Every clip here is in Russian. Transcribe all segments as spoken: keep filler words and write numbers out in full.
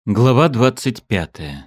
Глава двадцать пятая.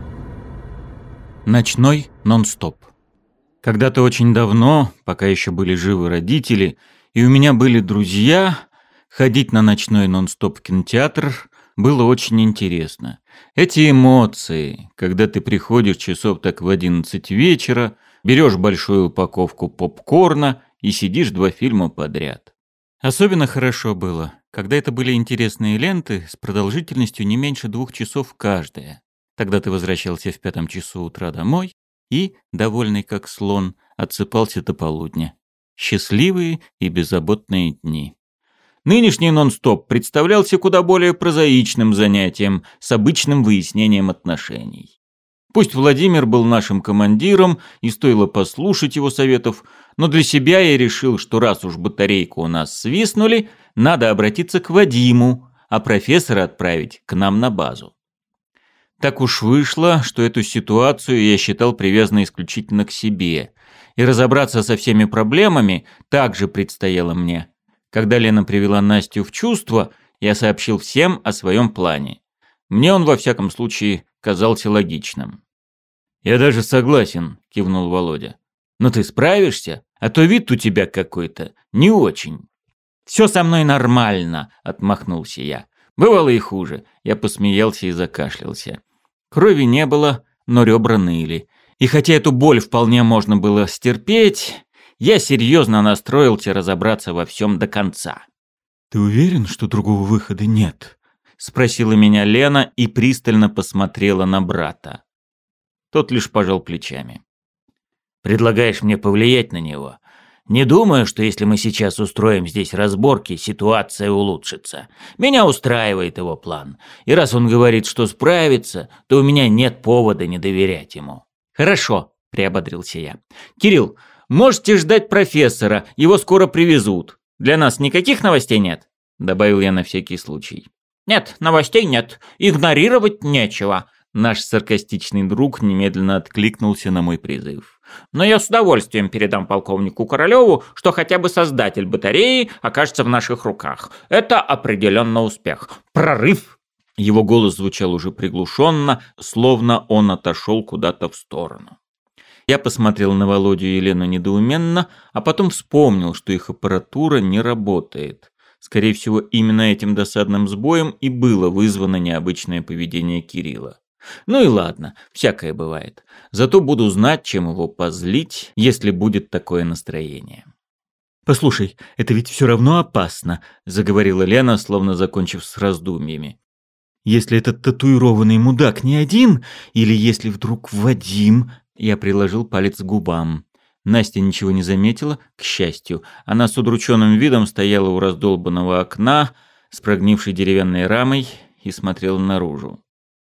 Ночной нон-стоп. Когда-то очень давно, пока еще были живы родители, и у меня были друзья, ходить на ночной нон-стоп в кинотеатр было очень интересно. Эти эмоции, когда ты приходишь часов так в одиннадцать вечера, берешь большую упаковку попкорна и сидишь два фильма подряд. Особенно хорошо было, когда это были интересные ленты с продолжительностью не меньше двух часов каждая. Тогда ты возвращался в пятом часу утра домой и, довольный как слон, отсыпался до полудня. Счастливые и беззаботные дни. Нынешний нон-стоп представлялся куда более прозаичным занятием с обычным выяснением отношений. Пусть Владимир был нашим командиром и стоило послушать его советов, но для себя я решил, что раз уж батарейку у нас свистнули, надо обратиться к Вадиму, а профессора отправить к нам на базу. Так уж вышло, что эту ситуацию я считал привязанной исключительно к себе, и разобраться со всеми проблемами также предстояло мне. Когда Лена привела Настю в чувство, я сообщил всем о своем плане. Мне он, во всяком случае, казался логичным. «Я даже согласен», — кивнул Володя. «Но ты справишься? А то вид у тебя какой-то не очень». «Все со мной нормально», — отмахнулся я. «Бывало и хуже». Я посмеялся и закашлялся. Крови не было, но ребра ныли. И хотя эту боль вполне можно было стерпеть, я серьезно настроился разобраться во всем до конца. «Ты уверен, что другого выхода нет?» — спросила меня Лена и пристально посмотрела на брата. Тот лишь пожал плечами. «Предлагаешь мне повлиять на него? Не думаю, что если мы сейчас устроим здесь разборки, ситуация улучшится. Меня устраивает его план. И раз он говорит, что справится, то у меня нет повода не доверять ему». «Хорошо», — приободрился я. «Кирилл, можете ждать профессора, его скоро привезут. Для нас никаких новостей нет?» — добавил я на всякий случай. «Нет, новостей нет. Игнорировать нечего». Наш саркастичный друг немедленно откликнулся на мой призыв. «Но я с удовольствием передам полковнику Королеву, что хотя бы создатель батареи окажется в наших руках. Это определенно успех. Прорыв!» Его голос звучал уже приглушенно, словно он отошел куда-то в сторону. Я посмотрел на Володю и Елену недоуменно, а потом вспомнил, что их аппаратура не работает. Скорее всего, именно этим досадным сбоем и было вызвано необычное поведение Кирилла. Ну и ладно, всякое бывает. Зато буду знать, чем его позлить, если будет такое настроение. «Послушай, это ведь все равно опасно», — заговорила Лена, словно закончив с раздумьями. «Если этот татуированный мудак не один, или если вдруг Вадим...» Я приложил палец к губам. Настя ничего не заметила, к счастью. Она с удрученным видом стояла у раздолбанного окна с прогнившей деревянной рамой и смотрела наружу.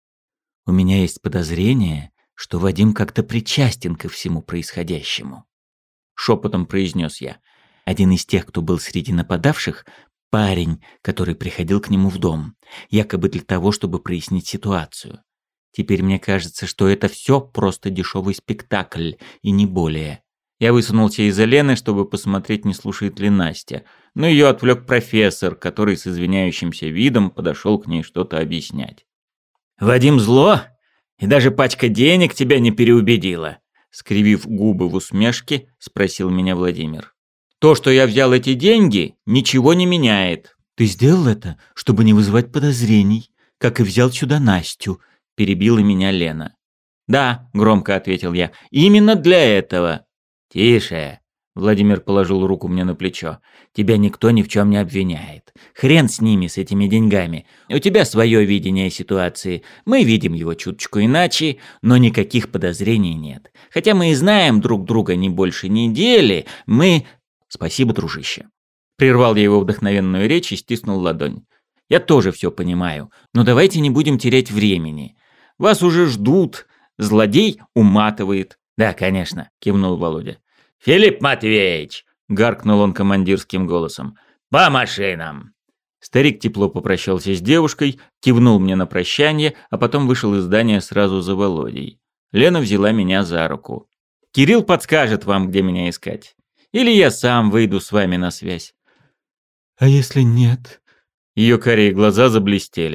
«У меня есть подозрение, что Вадим как-то причастен ко всему происходящему», — шепотом произнес я. «Один из тех, кто был среди нападавших, парень, который приходил к нему в дом, якобы для того, чтобы прояснить ситуацию. Теперь мне кажется, что это все просто дешевый спектакль, и не более». Я высунулся из-за Лены, чтобы посмотреть, не слушает ли Настя, но ее отвлек профессор, который с извиняющимся видом подошел к ней что-то объяснять. «Вадим зло? И даже пачка денег тебя не переубедила?» Скривив губы в усмешке, спросил меня Владимир. «То, что я взял эти деньги, ничего не меняет». «Ты сделал это, чтобы не вызывать подозрений, как и взял сюда Настю», — перебила меня Лена. «Да», — громко ответил я, — «именно для этого». «Тише», — Владимир положил руку мне на плечо. «Тебя никто ни в чем не обвиняет. Хрен с ними, с этими деньгами. У тебя свое видение ситуации. Мы видим его чуточку иначе, но никаких подозрений нет. Хотя мы и знаем друг друга не больше недели, мы...» «Спасибо, дружище». Прервал я его вдохновенную речь и стиснул ладонь. «Я тоже все понимаю, но давайте не будем терять времени. Вас уже ждут, злодей уматывает». «Да, конечно», — кивнул Володя. «Филипп Матвеевич!» — гаркнул он командирским голосом. «По машинам!» Старик тепло попрощался с девушкой, кивнул мне на прощание, а потом вышел из здания сразу за Володей. Лена взяла меня за руку. «Кирилл подскажет вам, где меня искать. Или я сам выйду с вами на связь». «А если нет?» Ее карие глаза заблестели.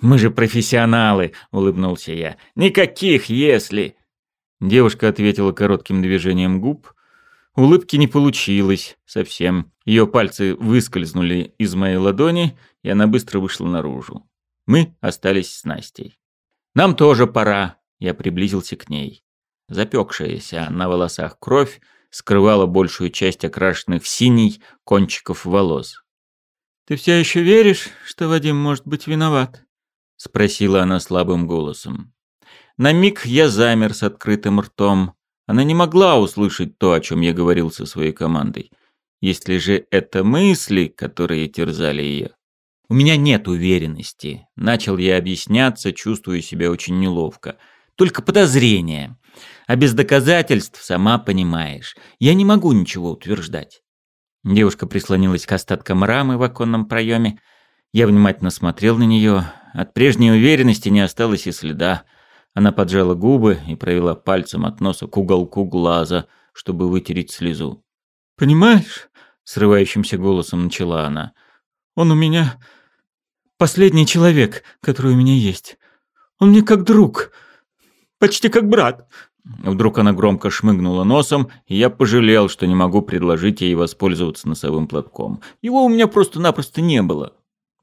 «Мы же профессионалы», — улыбнулся я. «Никаких «если». Девушка ответила коротким движением губ. Улыбки не получилось совсем. Ее пальцы выскользнули из моей ладони, и она быстро вышла наружу. Мы остались с Настей. «Нам тоже пора», — я приблизился к ней. Запекшаяся на волосах кровь скрывала большую часть окрашенных в синий кончиков волос. «Ты все еще веришь, что Вадим может быть виноват?» — спросила она слабым голосом. На миг я замер с открытым ртом. Она не могла услышать то, о чем я говорил со своей командой. Если же это мысли, которые терзали ее. У меня нет уверенности. Начал я объясняться, чувствуя себя очень неловко. Только подозрения. А без доказательств, сама понимаешь, я не могу ничего утверждать. Девушка прислонилась к остаткам рамы в оконном проеме. Я внимательно смотрел на нее. От прежней уверенности не осталось и следа. Она поджала губы и провела пальцем от носа к уголку глаза, чтобы вытереть слезу. «Понимаешь?» — срывающимся голосом начала она. «Он у меня последний человек, который у меня есть. Он мне как друг, почти как брат». Вдруг она громко шмыгнула носом, и я пожалел, что не могу предложить ей воспользоваться носовым платком. Его у меня просто-напросто не было.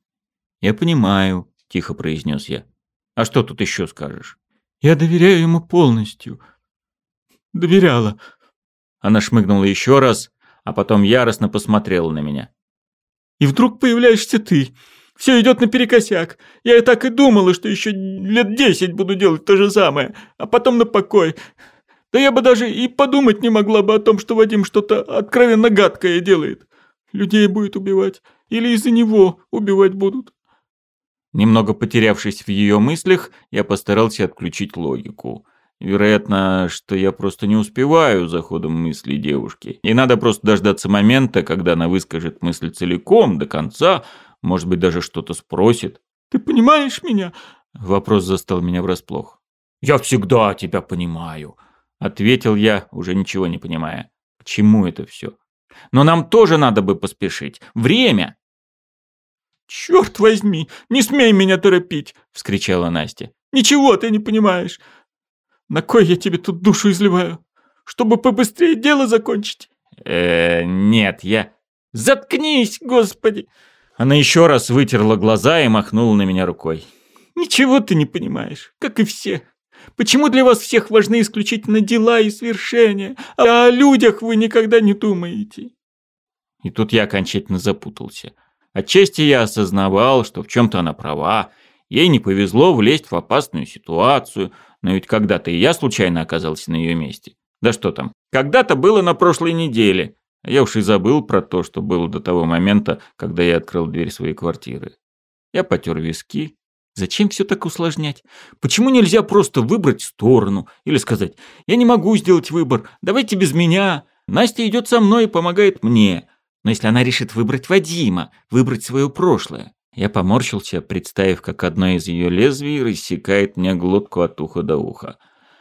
«Я понимаю», — тихо произнес я. «А что тут еще скажешь?» «Я доверяю ему полностью. Доверяла». Она шмыгнула еще раз, а потом яростно посмотрела на меня. «И вдруг появляешься ты. Все идет наперекосяк. Я и так и думала, что еще лет десять буду делать то же самое, а потом на покой. Да я бы даже и подумать не могла бы о том, что Вадим что-то откровенно гадкое делает. Людей будет убивать. Или из-за него убивать будут». Немного потерявшись в ее мыслях, я постарался отключить логику. Вероятно, что я просто не успеваю за ходом мыслей девушки. И надо просто дождаться момента, когда она выскажет мысль целиком, до конца, может быть, даже что-то спросит. «Ты понимаешь меня?» Вопрос застал меня врасплох. «Я всегда тебя понимаю», — ответил я, уже ничего не понимая. К чему это все? «Но нам тоже надо бы поспешить. Время!» «Черт возьми, не смей меня торопить!» — вскричала Настя. «Ничего ты не понимаешь. На кой я тебе тут душу изливаю? Чтобы побыстрее дело закончить?» «Э-э, нет, я...» «Заткнись, господи!» Она еще раз вытерла глаза и махнула на меня рукой. «Ничего ты не понимаешь, как и все. Почему для вас всех важны исключительно дела и свершения, а о людях вы никогда не думаете?» И тут я окончательно запутался. Отчасти я осознавал, что в чем-то она права. Ей не повезло влезть в опасную ситуацию, но ведь когда-то и я случайно оказался на ее месте. Да что там, когда-то было на прошлой неделе. А я уж и забыл про то, что было до того момента, когда я открыл дверь своей квартиры. Я потер виски. Зачем все так усложнять? Почему нельзя просто выбрать сторону? Или сказать, я не могу сделать выбор, давайте без меня. Настя идет со мной и помогает мне. Но если она решит выбрать Вадима, выбрать свое прошлое... Я поморщился, представив, как одно из ее лезвий рассекает мне глотку от уха до уха.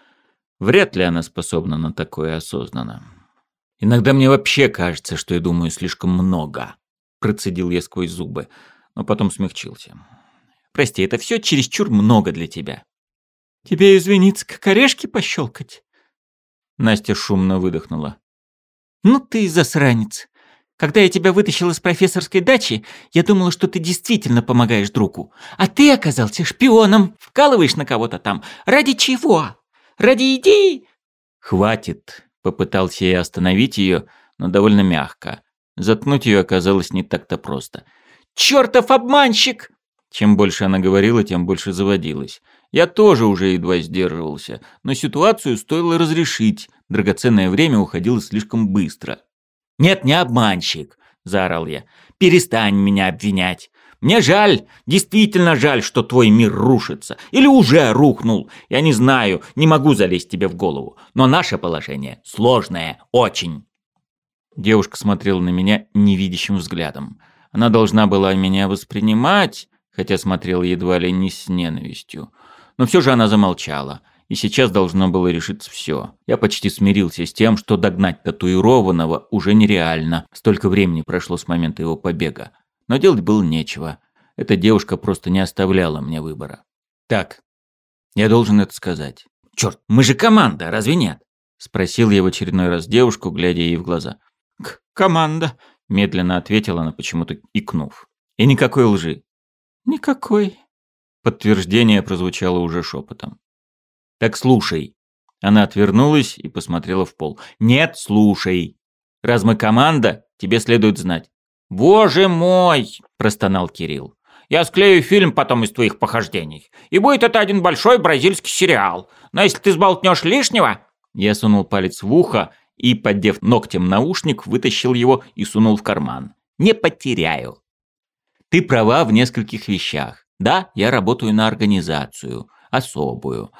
Вряд ли она способна на такое осознанно. Иногда мне вообще кажется, что я думаю слишком много. Процедил я сквозь зубы, но потом смягчился. Прости, это все чересчур много для тебя. «Тебе извиниться, как орешки пощелкать?» Настя шумно выдохнула. «Ну ты и засранец. Когда я тебя вытащил из профессорской дачи, я думала, что ты действительно помогаешь другу. А ты оказался шпионом, вкалываешь на кого-то там. Ради чего? Ради идеи?» «Хватит», — попытался я остановить ее, но довольно мягко. Заткнуть ее оказалось не так-то просто. «Чертов обманщик!» Чем больше она говорила, тем больше заводилась. Я тоже уже едва сдерживался, но ситуацию стоило разрешить. Драгоценное время уходило слишком быстро. «Нет, не обманщик», — заорал я. «Перестань меня обвинять. Мне жаль, действительно жаль, что твой мир рушится. Или уже рухнул. Я не знаю, не могу залезть тебе в голову. Но наше положение сложное, очень». Девушка смотрела на меня невидящим взглядом. Она должна была меня воспринимать, хотя смотрела едва ли не с ненавистью. Но все же она замолчала. И сейчас должно было решиться все. Я почти смирился с тем, что догнать татуированного уже нереально. Столько времени прошло с момента его побега. Но делать было нечего. Эта девушка просто не оставляла мне выбора. Так, я должен это сказать. Черт, мы же команда, разве нет? Спросил я в очередной раз девушку, глядя ей в глаза. К команда, медленно ответила она, почему-то икнув. И никакой лжи. Никакой. Подтверждение прозвучало уже шепотом. Так слушай. Она отвернулась и посмотрела в пол. Нет, слушай. Раз мы команда, тебе следует знать. Боже мой, простонал Кирилл. Я склею фильм потом из твоих похождений. И будет это один большой бразильский сериал. Но если ты сболтнешь лишнего... Я сунул палец в ухо и, поддев ногтем наушник, вытащил его и сунул в карман. Не потеряю. Ты права в нескольких вещах. Да, я работаю на организацию. Особую.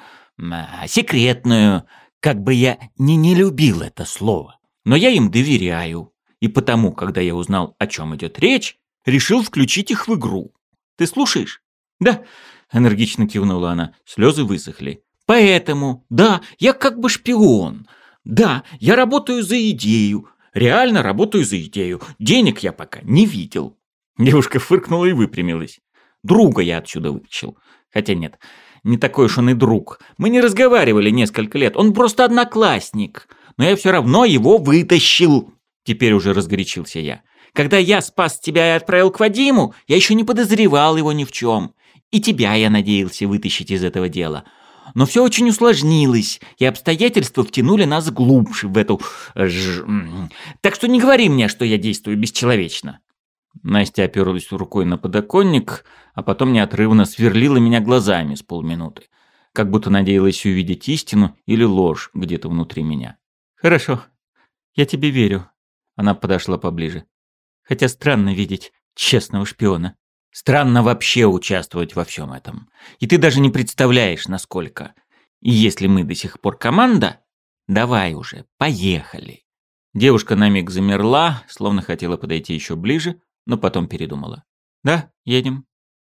Секретную. Как бы я ни не любил это слово. Но я им доверяю. И потому, когда я узнал, о чем идет речь, решил включить их в игру. Ты слушаешь? Да, энергично кивнула она. Слезы высохли. Поэтому, да, я как бы шпион. Да, я работаю за идею. Реально работаю за идею. Денег я пока не видел. Девушка фыркнула и выпрямилась. Друга я отсюда вытащил. Хотя нет, не такой уж он и друг. Мы не разговаривали несколько лет. Он просто одноклассник. Но я все равно его вытащил. Теперь уже разгорячился я. Когда я спас тебя и отправил к Вадиму, я еще не подозревал его ни в чем. И тебя я надеялся вытащить из этого дела. Но все очень усложнилось, и обстоятельства втянули нас глубже в эту... Ж... Так что не говори мне, что я действую бесчеловечно. Настя оперлась рукой на подоконник, а потом неотрывно сверлила меня глазами с полминуты, как будто надеялась увидеть истину или ложь где-то внутри меня. «Хорошо, я тебе верю». Она подошла поближе. «Хотя странно видеть честного шпиона. Странно вообще участвовать во всем этом. И ты даже не представляешь, насколько. И если мы до сих пор команда, давай уже, поехали». Девушка на миг замерла, словно хотела подойти еще ближе, но потом передумала. «Да, едем».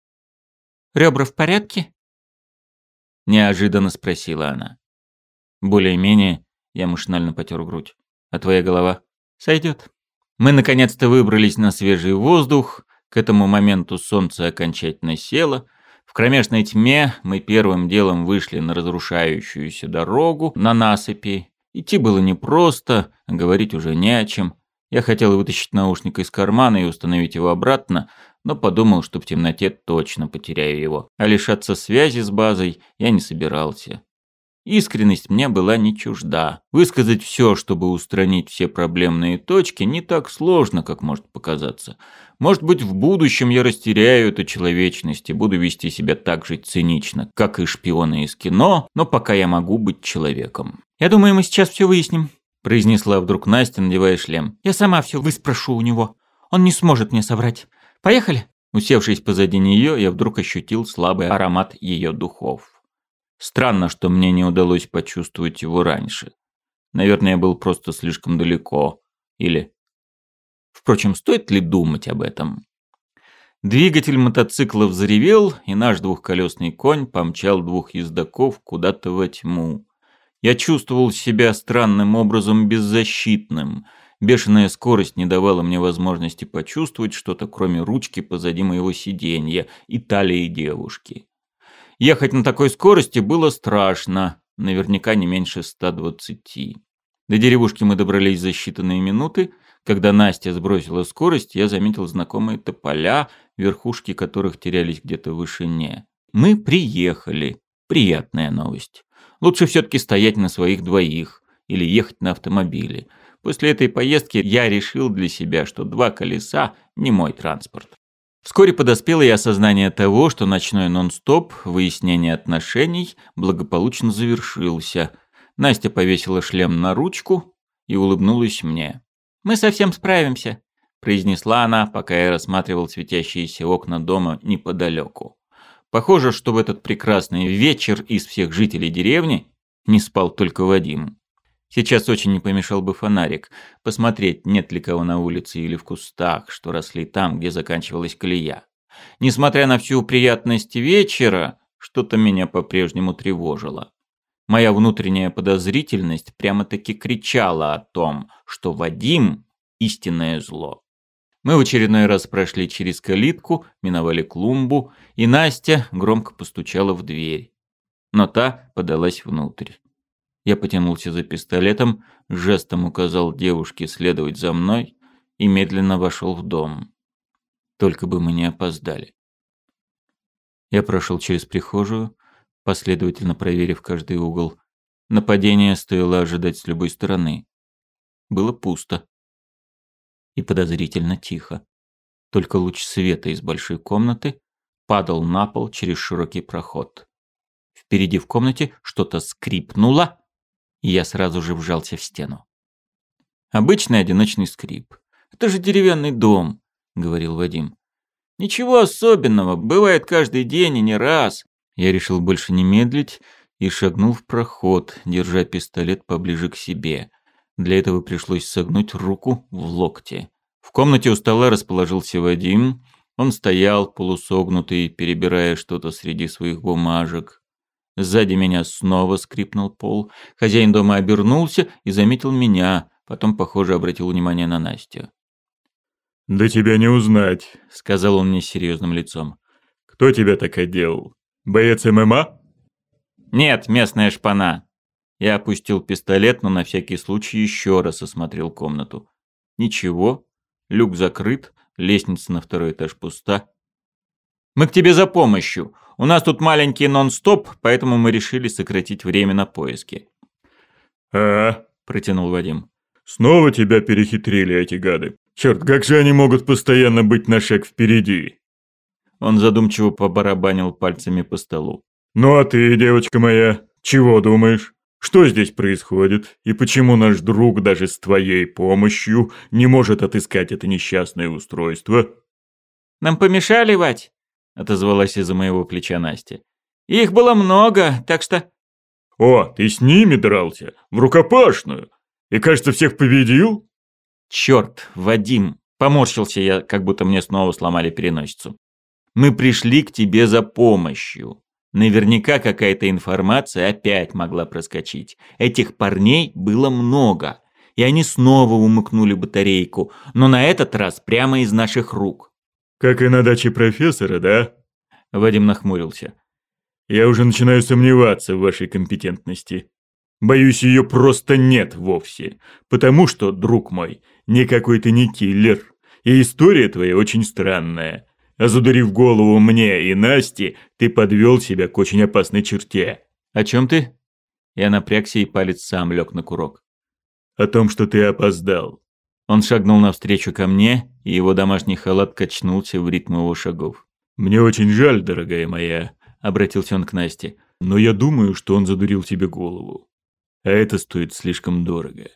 «Ребра в порядке?» Неожиданно спросила она. Более-менее я машинально потер грудь. «А твоя голова?» «Сойдет». Мы наконец-то выбрались на свежий воздух. К этому моменту солнце окончательно село. В кромешной тьме мы первым делом вышли на разрушающуюся дорогу на насыпи. Идти было непросто, говорить уже не о чем. Я хотел вытащить наушник из кармана и установить его обратно, но подумал, что в темноте точно потеряю его. А лишаться связи с базой я не собирался. Искренность мне была не чужда. Высказать все, чтобы устранить все проблемные точки, не так сложно, как может показаться. Может быть, в будущем я растеряю эту человечность и буду вести себя так же цинично, как и шпионы из кино, но пока я могу быть человеком. «Я думаю, мы сейчас все выясним», – произнесла вдруг Настя, надевая шлем. «Я сама все выспрошу у него. Он не сможет мне соврать. Поехали?» Усевшись позади нее, я вдруг ощутил слабый аромат ее духов. Странно, что мне не удалось почувствовать его раньше. Наверное, я был просто слишком далеко. Или... Впрочем, стоит ли думать об этом? Двигатель мотоцикла взревел, и наш двухколесный конь помчал двух ездаков куда-то во тьму. Я чувствовал себя странным образом беззащитным. Бешеная скорость не давала мне возможности почувствовать что-то, кроме ручки позади моего сиденья и талии девушки. Ехать на такой скорости было страшно, наверняка не меньше ста двадцати. До деревушки мы добрались за считанные минуты. Когда Настя сбросила скорость, я заметил знакомые тополя, верхушки которых терялись где-то в вышине. Мы приехали. Приятная новость. Лучше все-таки стоять на своих двоих или ехать на автомобиле. После этой поездки я решил для себя, что два колеса не мой транспорт. Вскоре подоспело и осознание того, что ночной нон-стоп, выяснение отношений, благополучно завершился. Настя повесила шлем на ручку и улыбнулась мне. «Мы совсем справимся», – произнесла она, пока я рассматривал светящиеся окна дома неподалеку. Похоже, что в этот прекрасный вечер из всех жителей деревни не спал только Вадим. Сейчас очень не помешал бы фонарик, посмотреть, нет ли кого на улице или в кустах, что росли там, где заканчивалась колея. Несмотря на всю приятность вечера, что-то меня по-прежнему тревожило. Моя внутренняя подозрительность прямо-таки кричала о том, что Вадим – истинное зло. Мы в очередной раз прошли через калитку, миновали клумбу, и Настя громко постучала в дверь. Но та подалась внутрь. Я потянулся за пистолетом, жестом указал девушке следовать за мной и медленно вошел в дом. Только бы мы не опоздали. Я прошел через прихожую, последовательно проверив каждый угол. Нападение стоило ожидать с любой стороны. Было пусто. И подозрительно тихо. Только луч света из большой комнаты падал на пол через широкий проход. Впереди в комнате что-то скрипнуло, и я сразу же вжался в стену. Обычный одиночный скрип. «Это же деревянный дом», — говорил Вадим. «Ничего особенного, бывает каждый день и не раз». Я решил больше не медлить и шагнул в проход, держа пистолет поближе к себе. Для этого пришлось согнуть руку в локте. В комнате у стола расположился Вадим. Он стоял, полусогнутый, перебирая что-то среди своих бумажек. Сзади меня снова скрипнул пол. Хозяин дома обернулся и заметил меня, потом, похоже, обратил внимание на Настю. «Да тебя не узнать», — сказал он мне с серьезным лицом. «Кто тебя так одел? Боец ММА?» «Нет, местная шпана». Я опустил пистолет, но на всякий случай еще раз осмотрел комнату. Ничего, люк закрыт, лестница на второй этаж пуста. «Мы к тебе за помощью. У нас тут маленький нон-стоп, поэтому мы решили сократить время на поиски». «А, — протянул Вадим. Снова тебя перехитрили эти гады. Черт, как же они могут постоянно быть на шаг впереди?» Он задумчиво побарабанил пальцами по столу. «Ну а ты, девочка моя, чего думаешь? Что здесь происходит? И почему наш друг даже с твоей помощью не может отыскать это несчастное устройство?» «Нам помешали, Вать?» — отозвалась из-за моего плеча Настя. «Их было много, так что...» «О, ты с ними дрался? В рукопашную? И, кажется, всех победил?» «Черт, Вадим!» — поморщился я, как будто мне снова сломали переносицу. «Мы пришли к тебе за помощью. Наверняка какая-то информация опять могла проскочить. Этих парней было много, и они снова умыкнули батарейку, но на этот раз прямо из наших рук». «Как и на даче профессора, да?» Вадим нахмурился. «Я уже начинаю сомневаться в вашей компетентности. Боюсь, ее просто нет вовсе. Потому что, друг мой, никакой ты не киллер. И история твоя очень странная. А задурив голову мне и Насте, ты подвел себя к очень опасной черте». «О чем ты?» Я напрягся, и палец сам лег на курок. «О том, что ты опоздал». Он шагнул навстречу ко мне, и его домашний халат качнулся в ритм его шагов. «Мне очень жаль, дорогая моя», — обратился он к Насте, «но я думаю, что он задурил тебе голову. А это стоит слишком дорого».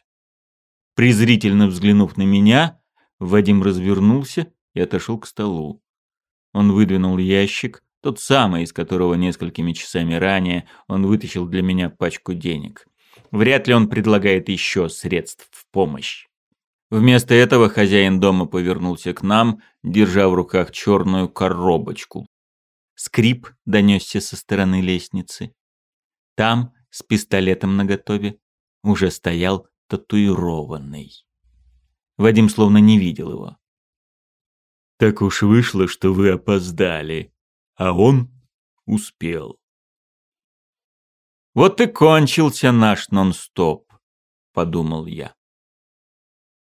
Презрительно взглянув на меня, Вадим развернулся и отошел к столу. Он выдвинул ящик, тот самый, из которого несколькими часами ранее он вытащил для меня пачку денег. Вряд ли он предлагает еще средств в помощь. Вместо этого хозяин дома повернулся к нам, держа в руках черную коробочку. Скрип донесся со стороны лестницы. Там, с пистолетом наготове, уже стоял татуированный. Вадим словно не видел его. «Так уж вышло, что вы опоздали, а он успел». «Вот и кончился наш нон-стоп», — подумал я.